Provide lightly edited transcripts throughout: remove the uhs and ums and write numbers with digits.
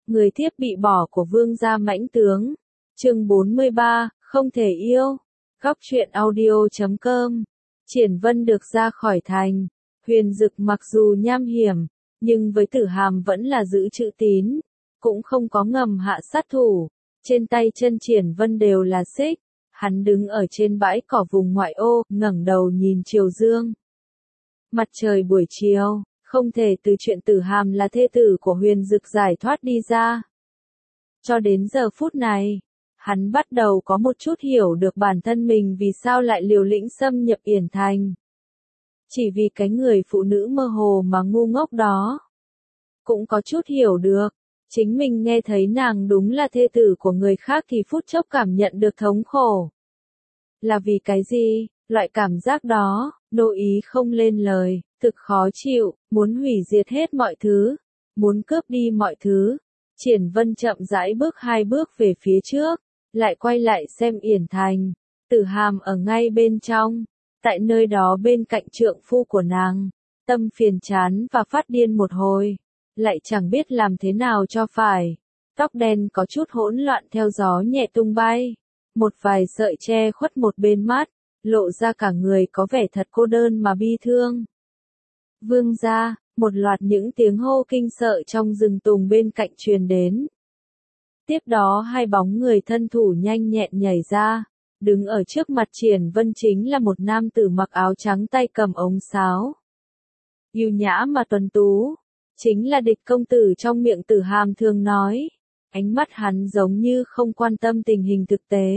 Người thiếp bị bỏ của vương gia mãnh tướng. Chương 43, không thể yêu. Góc truyện audio.com. Triển Vân được ra khỏi thành. Huyền Dực mặc dù nham hiểm, nhưng với Tử Hàm vẫn là giữ chữ tín, cũng không có ngầm hạ sát thủ. Trên tay chân Triển Vân đều là xích. Hắn đứng ở trên bãi cỏ vùng ngoại ô, ngẩng đầu nhìn chiều dương. Mặt trời buổi chiều, không thể từ chuyện Tử Hàm là thê tử của Huyền Dực giải thoát đi ra. Cho đến giờ phút này, hắn bắt đầu có một chút hiểu được bản thân mình vì sao lại liều lĩnh xâm nhập Yển Thành. Chỉ vì cái người phụ nữ mơ hồ mà ngu ngốc đó. Cũng có chút hiểu được, chính mình nghe thấy nàng đúng là thê tử của người khác thì phút chốc cảm nhận được thống khổ. Là vì cái gì? Loại cảm giác đó, nội ý không lên lời, thực khó chịu, muốn hủy diệt hết mọi thứ, muốn cướp đi mọi thứ. Triển Vân chậm rãi bước 2 bước về phía trước, lại quay lại xem Yển Thành. Tử Hàm ở ngay bên trong, tại nơi đó bên cạnh trượng phu của nàng, tâm phiền chán và phát điên một hồi, lại chẳng biết làm thế nào cho phải. Tóc đen có chút hỗn loạn theo gió nhẹ tung bay, một vài sợi che khuất một bên mắt, lộ ra cả người có vẻ thật cô đơn mà bi thương. Vương gia, một loạt những tiếng hô kinh sợ trong rừng tùng bên cạnh truyền đến. Tiếp đó 2 bóng người thân thủ nhanh nhẹn nhảy ra, đứng ở trước mặt Triển Vân chính là một nam tử mặc áo trắng tay cầm ống sáo. Yêu nhã mà tuấn tú, chính là Địch công tử trong miệng Tử Hàm thường nói. Ánh mắt hắn giống như không quan tâm tình hình thực tế.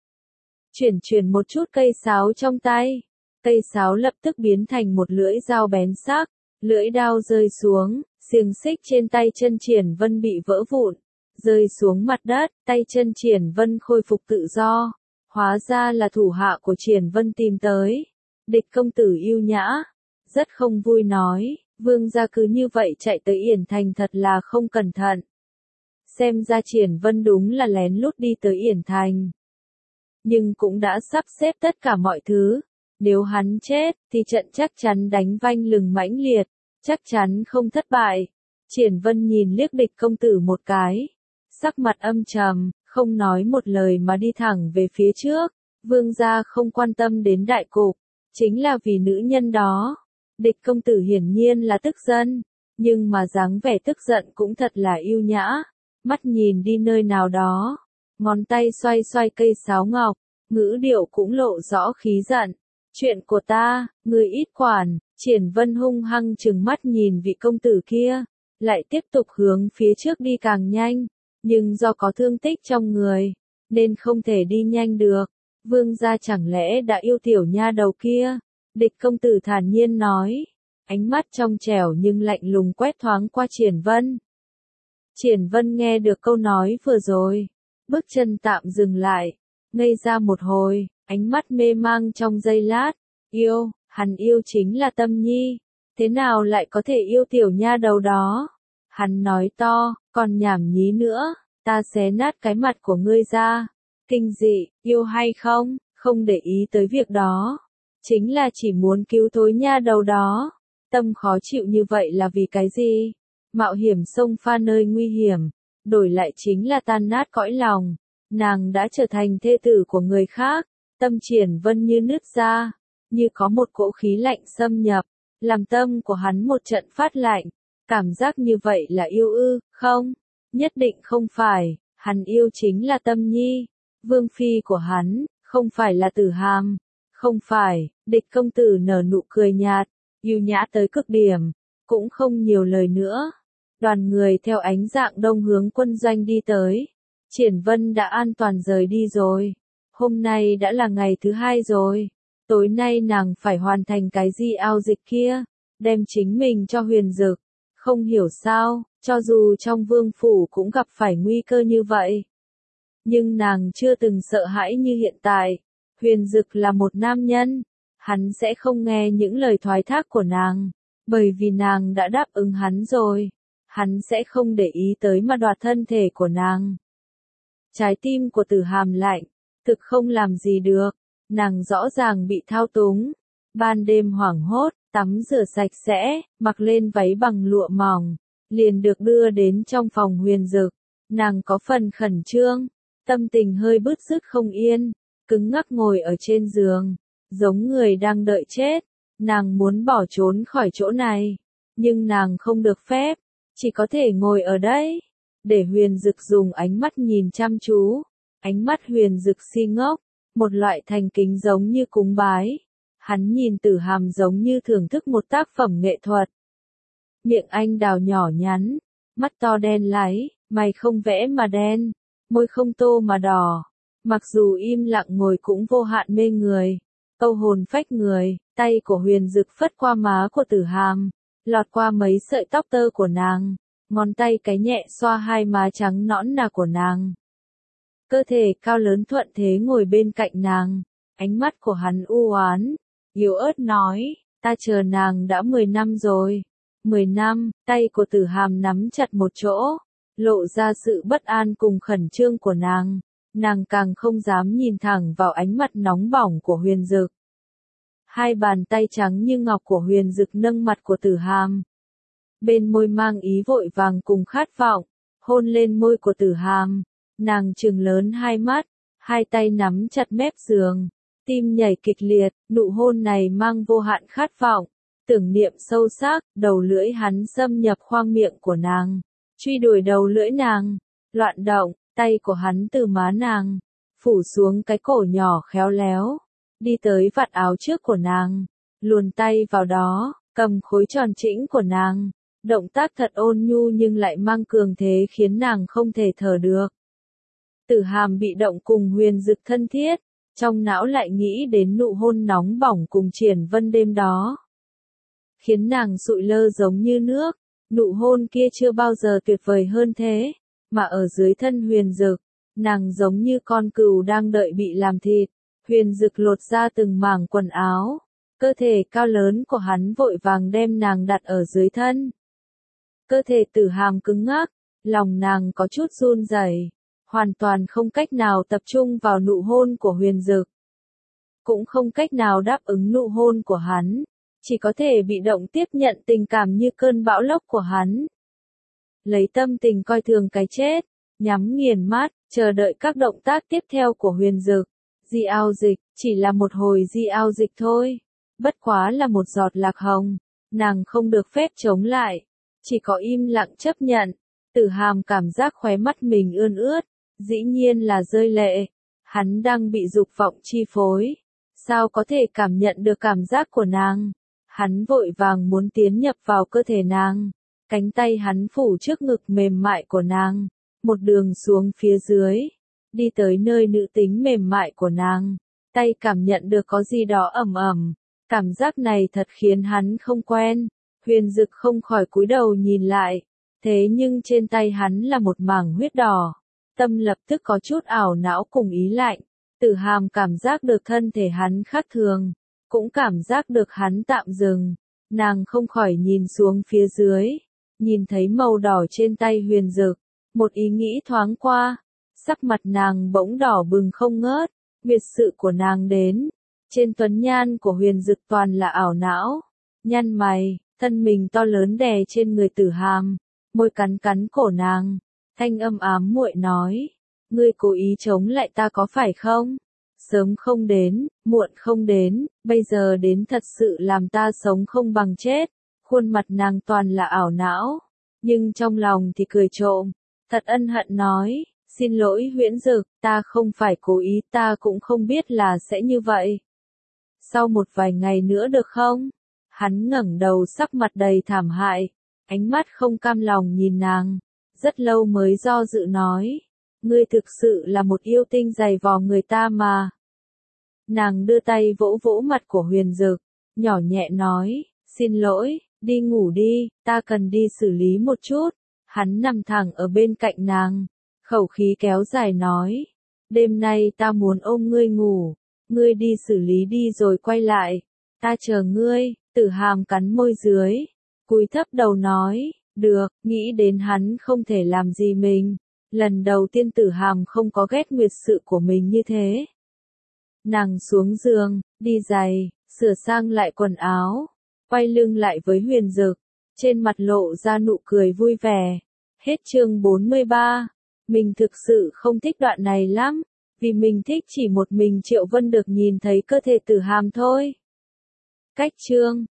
Chuyển một chút cây sáo trong tay, cây sáo lập tức biến thành một lưỡi dao bén sắc, lưỡi đao rơi xuống, xiềng xích trên tay chân Triển Vân bị vỡ vụn, rơi xuống mặt đất, tay chân Triển Vân khôi phục tự do, hóa ra là thủ hạ của Triển Vân tìm tới. Địch công tử yêu nhã, rất không vui nói, vương gia cứ như vậy chạy tới Yển Thành thật là không cẩn thận. Xem ra Triển Vân đúng là lén lút đi tới Yển Thành. Nhưng cũng đã sắp xếp tất cả mọi thứ. Nếu hắn chết, thì trận chắc chắn đánh vanh lừng mãnh liệt, chắc chắn không thất bại. Triển Vân nhìn liếc Địch công tử một cái, sắc mặt âm trầm, không nói một lời mà đi thẳng về phía trước. Vương gia không quan tâm đến đại cục, chính là vì nữ nhân đó. Địch công tử hiển nhiên là tức giận, nhưng mà dáng vẻ tức giận cũng thật là yêu nhã. Mắt nhìn đi nơi nào đó, ngón tay xoay xoay cây sáo ngọc, ngữ điệu cũng lộ rõ khí giận. Chuyện của ta, người ít quản. Triển Vân hung hăng trừng mắt nhìn vị công tử kia, lại tiếp tục hướng phía trước đi càng nhanh, nhưng do có thương tích trong người, nên không thể đi nhanh được. Vương gia chẳng lẽ đã yêu tiểu nha đầu kia? Địch công tử thản nhiên nói, ánh mắt trong trẻo nhưng lạnh lùng quét thoáng qua Triển Vân. Triển Vân nghe được câu nói vừa rồi, bước chân tạm dừng lại, ngây ra một hồi, ánh mắt mê mang trong giây lát. Yêu, hắn yêu chính là Tâm Nhi, thế nào lại có thể yêu tiểu nha đầu đó? Hắn nói to, còn nhảm nhí nữa, ta xé nát cái mặt của ngươi ra. Kinh dị, yêu hay không, không để ý tới việc đó, chính là chỉ muốn cứu thối nha đầu đó. Tâm khó chịu như vậy là vì cái gì? Mạo hiểm xông pha nơi nguy hiểm, đổi lại chính là tan nát cõi lòng. Nàng đã trở thành thê tử của người khác, tâm Triển Vân như nứt ra, như có một cỗ khí lạnh xâm nhập, làm tâm của hắn một trận phát lạnh. Cảm giác như vậy là yêu ư? Không, nhất định không phải, hắn yêu chính là Tâm Nhi, vương phi của hắn, không phải là Tử Hàm. Không phải. Địch công tử nở nụ cười nhạt, yêu nhã tới cực điểm, cũng không nhiều lời nữa. Đoàn người theo ánh dạng đông hướng quân doanh đi tới. Triển Vân đã an toàn rời đi rồi. Hôm nay đã là ngày thứ 2 rồi. Tối nay nàng phải hoàn thành cái di ao dịch kia, đem chính mình cho Huyền Dực. Không hiểu sao, cho dù trong vương phủ cũng gặp phải nguy cơ như vậy, nhưng nàng chưa từng sợ hãi như hiện tại. Huyền Dực là một nam nhân, hắn sẽ không nghe những lời thoái thác của nàng, bởi vì nàng đã đáp ứng hắn rồi. Hắn sẽ không để ý tới mà đoạt thân thể của nàng. Trái tim của Tử Hàm lạnh, thực không làm gì được, nàng rõ ràng bị thao túng. Ban đêm hoảng hốt, tắm rửa sạch sẽ, mặc lên váy bằng lụa mỏng, liền được đưa đến trong phòng Huyền Dực. Nàng có phần khẩn trương, tâm tình hơi bứt rứt không yên, cứng ngắc ngồi ở trên giường, giống người đang đợi chết. Nàng muốn bỏ trốn khỏi chỗ này, nhưng nàng không được phép, chỉ có thể ngồi ở đây, để Huyền Dực dùng ánh mắt nhìn chăm chú. Ánh mắt Huyền Dực si ngốc, một loại thành kính giống như cúng bái. Hắn nhìn Tử Hàm giống như thưởng thức một tác phẩm nghệ thuật. Miệng anh đào nhỏ nhắn, mắt to đen láy, mày không vẽ mà đen, môi không tô mà đỏ. Mặc dù im lặng ngồi cũng vô hạn mê người, câu hồn phách người. Tay của Huyền Dực phất qua má của Tử Hàm, lọt qua mấy sợi tóc tơ của nàng, ngón tay cái nhẹ xoa hai má trắng nõn nà của nàng. Cơ thể cao lớn thuận thế ngồi bên cạnh nàng, ánh mắt của hắn u oán, yếu ớt nói, ta chờ nàng đã 10 năm rồi. 10 năm, tay của Tử Hàm nắm chặt một chỗ, lộ ra sự bất an cùng khẩn trương của nàng. Nàng càng không dám nhìn thẳng vào ánh mặt nóng bỏng của Huyền Dực. Hai bàn tay trắng như ngọc của Huyền Dực nâng mặt của Tử Hàm. Bên môi mang ý vội vàng cùng khát vọng, hôn lên môi của Tử Hàm. Nàng trừng lớn hai mắt, hai tay nắm chặt mép giường, tim nhảy kịch liệt, nụ hôn này mang vô hạn khát vọng, tưởng niệm sâu sắc, đầu lưỡi hắn xâm nhập khoang miệng của nàng, truy đuổi đầu lưỡi nàng, loạn động, tay của hắn từ má nàng, phủ xuống cái cổ nhỏ khéo léo, đi tới vạt áo trước của nàng, luồn tay vào đó, cầm khối tròn chỉnh của nàng, động tác thật ôn nhu nhưng lại mang cường thế khiến nàng không thể thở được. Tử Hàm bị động cùng Huyền Dực thân thiết, trong não lại nghĩ đến nụ hôn nóng bỏng cùng Triển Vân đêm đó. Khiến nàng sụi lơ giống như nước, nụ hôn kia chưa bao giờ tuyệt vời hơn thế, mà ở dưới thân Huyền Dực, nàng giống như con cừu đang đợi bị làm thịt. Huyền Dực lột ra từng mảng quần áo, cơ thể cao lớn của hắn vội vàng đem nàng đặt ở dưới thân. Cơ thể Tử Hàm cứng ngắc, lòng nàng có chút run rẩy, hoàn toàn không cách nào tập trung vào nụ hôn của Huyền Dực. Cũng không cách nào đáp ứng nụ hôn của hắn, chỉ có thể bị động tiếp nhận tình cảm như cơn bão lốc của hắn. Lấy tâm tình coi thường cái chết, nhắm nghiền mắt, chờ đợi các động tác tiếp theo của Huyền Dực. Di ao dịch, chỉ là một hồi di ao dịch thôi. Bất quá là một giọt lạc hồng. Nàng không được phép chống lại. Chỉ có im lặng chấp nhận. Tử Hàm cảm giác khóe mắt mình ươn ướt. Dĩ nhiên là rơi lệ. Hắn đang bị dục vọng chi phối. Sao có thể cảm nhận được cảm giác của nàng? Hắn vội vàng muốn tiến nhập vào cơ thể nàng. Cánh tay hắn phủ trước ngực mềm mại của nàng. Một đường xuống phía dưới. Đi tới nơi nữ tính mềm mại của nàng, tay cảm nhận được có gì đó ẩm ẩm, cảm giác này thật khiến hắn không quen. Huyền Dực không khỏi cúi đầu nhìn lại, thế nhưng trên tay hắn là một mảng huyết đỏ, tâm lập tức có chút ảo não cùng ý lạnh. Tử Hàm cảm giác được thân thể hắn khác thường, cũng cảm giác được hắn tạm dừng, nàng không khỏi nhìn xuống phía dưới, nhìn thấy màu đỏ trên tay Huyền Dực, một ý nghĩ thoáng qua. Sắc mặt nàng bỗng đỏ bừng không ngớt, biệt sự của nàng đến. Trên tuấn nhan của Huyền Dực toàn là ảo não. Nhăn mày, thân mình to lớn đè trên người Tử Hàm, môi cắn cắn cổ nàng. Thanh âm ám muội nói, ngươi cố ý chống lại ta có phải không? Sớm không đến, muộn không đến, bây giờ đến thật sự làm ta sống không bằng chết. Khuôn mặt nàng toàn là ảo não, nhưng trong lòng thì cười trộm, thật ân hận nói. Xin lỗi Huyễn Dực, ta không phải cố ý, ta cũng không biết là sẽ như vậy. Sau một vài ngày nữa được không? Hắn ngẩng đầu sắc mặt đầy thảm hại, ánh mắt không cam lòng nhìn nàng, rất lâu mới do dự nói, ngươi thực sự là một yêu tinh dày vò người ta mà. Nàng đưa tay vỗ vỗ mặt của Huyền Dực, nhỏ nhẹ nói, xin lỗi, đi ngủ đi, ta cần đi xử lý một chút. Hắn nằm thẳng ở bên cạnh nàng. Khẩu khí kéo dài nói, đêm nay ta muốn ôm ngươi ngủ, ngươi đi xử lý đi rồi quay lại, ta chờ ngươi. Tử Hàm cắn môi dưới, cúi thấp đầu nói, được, nghĩ đến hắn không thể làm gì mình, lần đầu tiên Tử Hàm không có ghét nguyệt sự của mình như thế. Nàng xuống giường, đi giày, sửa sang lại quần áo, quay lưng lại với Huyền Dực, trên mặt lộ ra nụ cười vui vẻ. Hết chương 43 Mình thực sự không thích đoạn này lắm, vì mình thích chỉ một mình Triệu Vân được nhìn thấy cơ thể Tử Hàm thôi. Cách chương